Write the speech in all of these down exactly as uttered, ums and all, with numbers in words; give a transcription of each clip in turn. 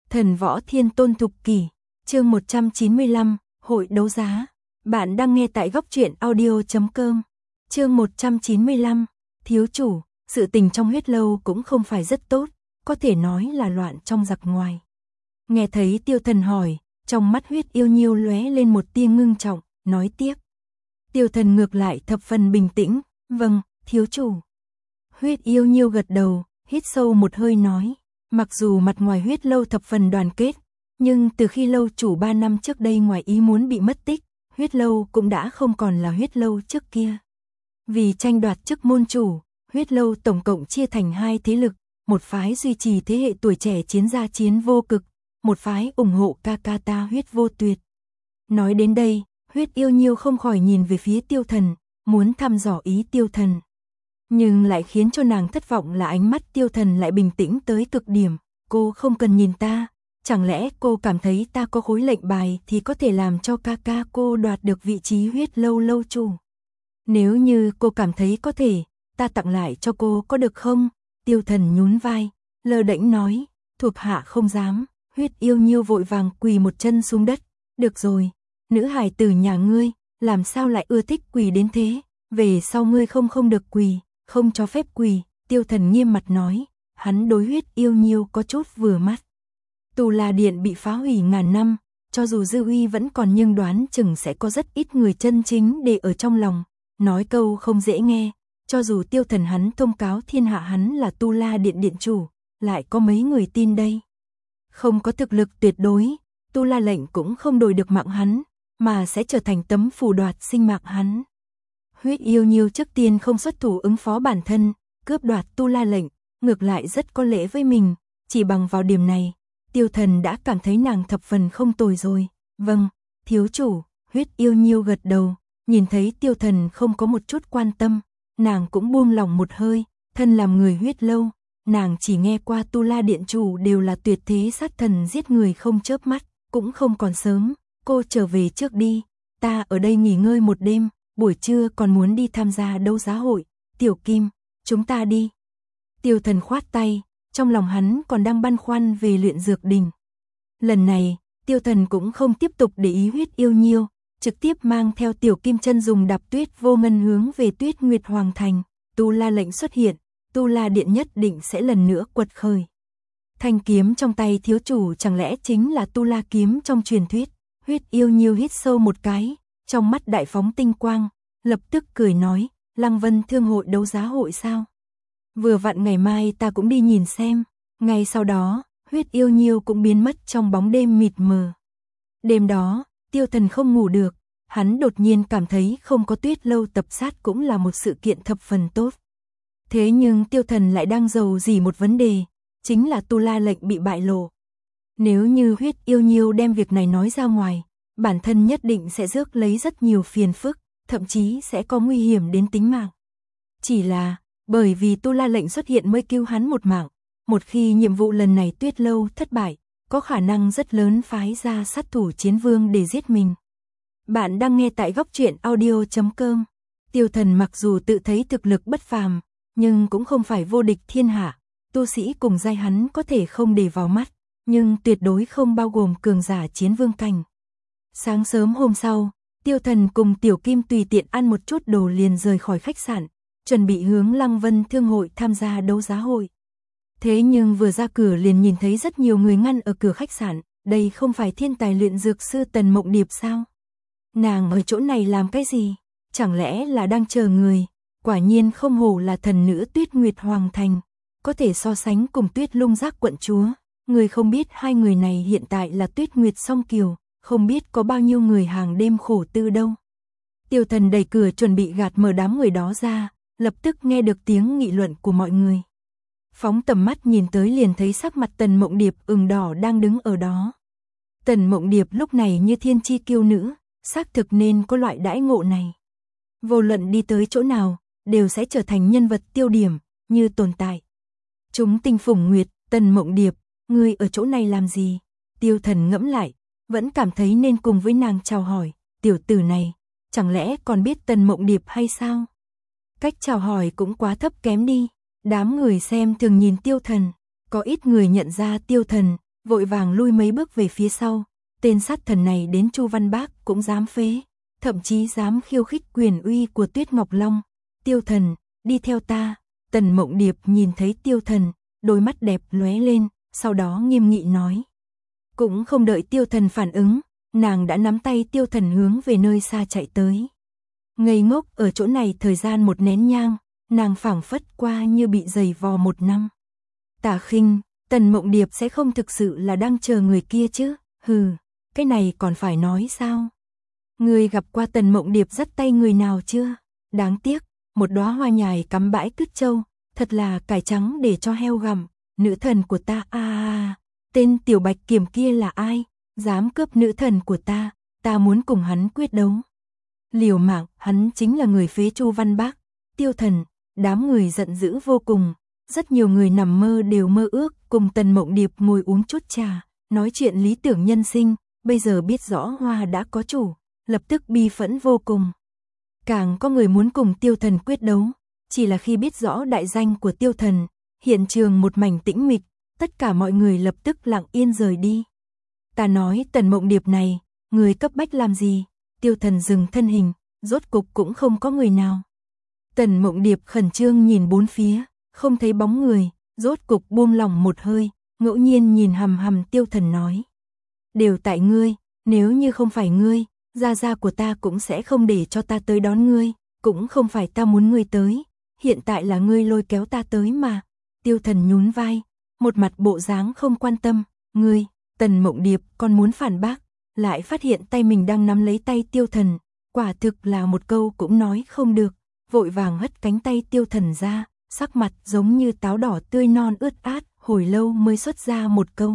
Thần võ thiên tôn thục kỷ, chương một trăm chín mươi lăm, hội đấu giá. Bạn đang nghe tại góc truyện audio chấm com. Chương một trăm chín mươi lăm, thiếu chủ, sự tình trong huyết lâu cũng không phải rất tốt, có thể nói là loạn trong giặc ngoài. Nghe thấy Tiêu Thần hỏi, trong mắt huyết yêu nhiêu lóe lên một tia ngưng trọng, nói tiếp. Tiêu Thần ngược lại thập phần bình tĩnh, vâng, thiếu chủ. Huyết yêu nhiêu gật đầu, hít sâu một hơi nói. Mặc dù mặt ngoài huyết lâu thập phần đoàn kết, nhưng từ khi lâu chủ ba năm trước đây ngoài ý muốn bị mất tích, huyết lâu cũng đã không còn là huyết lâu trước kia. Vì tranh đoạt chức môn chủ, huyết lâu tổng cộng chia thành hai thế lực, một phái duy trì thế hệ tuổi trẻ chiến gia chiến vô cực, một phái ủng hộ ca ca ta huyết vô tuyệt. Nói đến đây, huyết yêu nhiêu không khỏi nhìn về phía Tiêu Thần, muốn thăm dò ý Tiêu Thần. Nhưng lại khiến cho nàng thất vọng là ánh mắt Tiêu Thần lại bình tĩnh tới cực điểm. Cô không cần nhìn ta, chẳng lẽ cô cảm thấy ta có khối lệnh bài thì có thể làm cho ca ca cô đoạt được vị trí huyết lâu lâu chủ. Nếu như cô cảm thấy có thể, ta tặng lại cho cô có được không? Tiêu Thần nhún vai, lơ đễnh nói, thuộc hạ không dám. Huyết yêu nhiêu vội vàng quỳ một chân xuống đất. Được rồi, nữ hài tử nhà ngươi, làm sao lại ưa thích quỳ đến thế? Về sau ngươi không không được quỳ, không cho phép quỳ. Tiêu Thần nghiêm mặt nói, hắn đối huyết yêu nhiêu có chút vừa mắt. Tu La Điện bị phá hủy ngàn năm, cho dù dư uy vẫn còn nhưng đoán chừng sẽ có rất ít người chân chính để ở trong lòng. Nói câu không dễ nghe, cho dù Tiêu Thần hắn thông cáo thiên hạ hắn là Tu La Điện điện chủ, lại có mấy người tin đây. Không có thực lực tuyệt đối, Tu La lệnh cũng không đổi được mạng hắn, mà sẽ trở thành tấm phù đoạt sinh mạng hắn. Huyết yêu nhiêu trước tiên không xuất thủ ứng phó bản thân, cướp đoạt Tu La lệnh, ngược lại rất có lễ với mình, chỉ bằng vào điểm này, Tiêu Thần đã cảm thấy nàng thập phần không tồi rồi. Vâng, thiếu chủ. Huyết yêu nhiêu gật đầu, nhìn thấy Tiêu Thần không có một chút quan tâm, nàng cũng buông lòng một hơi. Thân làm người huyết lâu, nàng chỉ nghe qua Tu La điện chủ đều là tuyệt thế sát thần giết người không chớp mắt, cũng không còn sớm, cô trở về trước đi, ta ở đây nghỉ ngơi một đêm, buổi trưa còn muốn đi tham gia đấu giá hội. Tiểu Kim, chúng ta đi. Tiêu Thần khoát tay, trong lòng hắn còn đang băn khoăn về luyện dược đình. Lần này, Tiêu Thần cũng không tiếp tục để ý huyết yêu nhiêu, trực tiếp mang theo Tiểu Kim chân dùng đạp tuyết vô ngân hướng về Tuyết Nguyệt Hoàng thành. Tu La lệnh xuất hiện, Tu La điện nhất định sẽ lần nữa quật khởi. Thanh kiếm trong tay thiếu chủ chẳng lẽ chính là Tu La kiếm trong truyền thuyết? Huyết yêu nhiêu hít sâu một cái, trong mắt đại phóng tinh quang, lập tức cười nói, Lăng Vân thương hội đấu giá hội sao? Vừa vặn ngày mai ta cũng đi nhìn xem. Ngay sau đó, huyết yêu nhiêu cũng biến mất trong bóng đêm mịt mờ. Đêm đó, Tiêu Thần không ngủ được, hắn đột nhiên cảm thấy không có tuyết lâu tập sát cũng là một sự kiện thập phần tốt. Thế nhưng Tiêu Thần lại đang rầu rĩ một vấn đề, chính là Tu La lệnh bị bại lộ. Nếu như huyết yêu nhiêu đem việc này nói ra ngoài, bản thân nhất định sẽ rước lấy rất nhiều phiền phức, thậm chí sẽ có nguy hiểm đến tính mạng. Chỉ là, bởi vì Tu La lệnh xuất hiện mới cứu hắn một mạng, một khi nhiệm vụ lần này tuyết lâu thất bại, có khả năng rất lớn phái ra sát thủ chiến vương để giết mình. Bạn đang nghe tại góc truyện audio chấm com. Tiêu Thần mặc dù tự thấy thực lực bất phàm, nhưng cũng không phải vô địch thiên hạ, tu sĩ cùng giai hắn có thể không để vào mắt, nhưng tuyệt đối không bao gồm cường giả chiến vương cảnh. Sáng sớm hôm sau, Tiêu Thần cùng Tiểu Kim tùy tiện ăn một chút đồ liền rời khỏi khách sạn, chuẩn bị hướng Lăng Vân thương hội tham gia đấu giá hội. Thế nhưng vừa ra cửa liền nhìn thấy rất nhiều người ngăn ở cửa khách sạn, đây không phải thiên tài luyện dược sư Tần Mộng Điệp sao? Nàng ở chỗ này làm cái gì? Chẳng lẽ là đang chờ người? Quả nhiên không hổ là thần nữ Tuyết Nguyệt Hoàng thành, có thể so sánh cùng Tuyết Lung Giác quận chúa. Người không biết hai người này hiện tại là Tuyết Nguyệt song kiều, không biết có bao nhiêu người hàng đêm khổ tư đâu. Tiêu Thần đẩy cửa chuẩn bị gạt mở đám người đó ra, lập tức nghe được tiếng nghị luận của mọi người. Phóng tầm mắt nhìn tới liền thấy sắc mặt Tần Mộng Điệp ửng đỏ đang đứng ở đó. Tần Mộng Điệp lúc này như thiên chi kiêu nữ, xác thực nên có loại đãi ngộ này. Vô luận đi tới chỗ nào, đều sẽ trở thành nhân vật tiêu điểm, như tồn tại. Chúng tinh phủng nguyệt, Tần Mộng Điệp, ngươi ở chỗ này làm gì? Tiêu Thần ngẫm lại, vẫn cảm thấy nên cùng với nàng chào hỏi, tiểu tử này, chẳng lẽ còn biết Tần Mộng Điệp hay sao? Cách chào hỏi cũng quá thấp kém đi. Đám người xem thường nhìn Tiêu Thần, có ít người nhận ra Tiêu Thần, vội vàng lui mấy bước về phía sau, tên sát thần này đến Chu Văn Bác cũng dám phế, thậm chí dám khiêu khích quyền uy của Tuyết Ngọc Long. Tiêu Thần, đi theo ta. Tần Mộng Điệp nhìn thấy Tiêu Thần, đôi mắt đẹp lóe lên, sau đó nghiêm nghị nói. Cũng không đợi Tiêu Thần phản ứng, nàng đã nắm tay Tiêu Thần hướng về nơi xa chạy tới. Ngây ngốc ở chỗ này thời gian một nén nhang, nàng phảng phất qua như bị giày vò một năm. Tả Khinh, Tần Mộng Điệp sẽ không thực sự là đang chờ người kia chứ? Hừ, cái này còn phải nói sao? Người gặp qua Tần Mộng Điệp dắt tay người nào chưa? Đáng tiếc, một đóa hoa nhài cắm bãi cứt châu, thật là cải trắng để cho heo gặm. Nữ thần của ta a à, tên tiểu bạch kiểm kia là ai? Dám cướp nữ thần của ta, ta muốn cùng hắn quyết đấu. Liều mạng, hắn chính là người phế Chu Văn Bác. Tiêu Thần, đám người giận dữ vô cùng. Rất nhiều người nằm mơ đều mơ ước cùng Tần Mộng Điệp ngồi uống chút trà, nói chuyện lý tưởng nhân sinh, bây giờ biết rõ hoa đã có chủ, lập tức bi phẫn vô cùng. Càng có người muốn cùng Tiêu Thần quyết đấu, chỉ là khi biết rõ đại danh của Tiêu Thần, hiện trường một mảnh tĩnh mịch, tất cả mọi người lập tức lặng yên rời đi. Ta nói Tần Mộng Điệp này, người cấp bách làm gì? Tiêu Thần dừng thân hình, rốt cục cũng không có người nào. Tần Mộng Điệp khẩn trương nhìn bốn phía, không thấy bóng người, rốt cục buông lỏng một hơi, ngẫu nhiên nhìn hằm hằm Tiêu Thần nói. Đều tại ngươi, nếu như không phải ngươi, gia gia của ta cũng sẽ không để cho ta tới đón ngươi, cũng không phải ta muốn ngươi tới, hiện tại là ngươi lôi kéo ta tới mà. Tiêu Thần nhún vai, một mặt bộ dáng không quan tâm, ngươi, Tần Mộng Điệp còn muốn phản bác, lại phát hiện tay mình đang nắm lấy tay Tiêu Thần, quả thực là một câu cũng nói không được, vội vàng hất cánh tay Tiêu Thần ra, sắc mặt giống như táo đỏ tươi non ướt át, hồi lâu mới xuất ra một câu.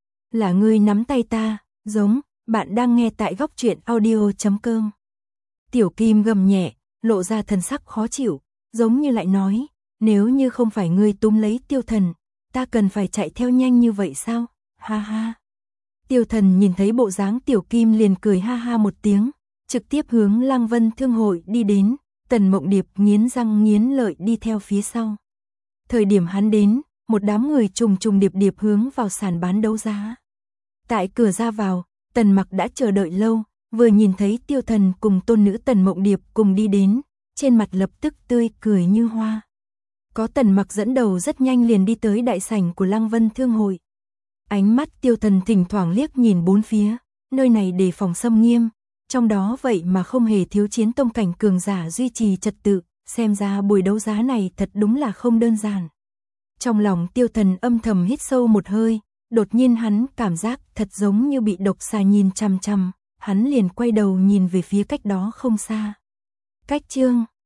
Là ngươi nắm tay ta, giống, bạn đang nghe tại góc truyện audio chấm com. Tiểu Kim gầm nhẹ, lộ ra thần sắc khó chịu, giống như lại nói, nếu như không phải ngươi túm lấy Tiêu Thần, ta cần phải chạy theo nhanh như vậy sao? Ha ha. Tiêu Thần nhìn thấy bộ dáng Tiểu Kim liền cười ha ha một tiếng, trực tiếp hướng Lăng Vân Thương hội đi đến, Tần Mộng Điệp nghiến răng nghiến lợi đi theo phía sau. Thời điểm hắn đến, một đám người trùng trùng điệp điệp hướng vào sàn bán đấu giá. Tại cửa ra vào, Tần Mặc đã chờ đợi lâu, vừa nhìn thấy Tiêu Thần cùng tôn nữ Tần Mộng Điệp cùng đi đến, trên mặt lập tức tươi cười như hoa. Có Tần Mặc dẫn đầu rất nhanh liền đi tới đại sảnh của Lăng Vân Thương hội. Ánh mắt Tiêu Thần thỉnh thoảng liếc nhìn bốn phía, nơi này đề phòng xâm nghiêm, trong đó vậy mà không hề thiếu chiến tông cảnh cường giả duy trì trật tự, xem ra buổi đấu giá này thật đúng là không đơn giản. Trong lòng Tiêu Thần âm thầm hít sâu một hơi, đột nhiên hắn cảm giác thật giống như bị độc xà nhìn chằm chằm, hắn liền quay đầu nhìn về phía cách đó không xa. Cách chương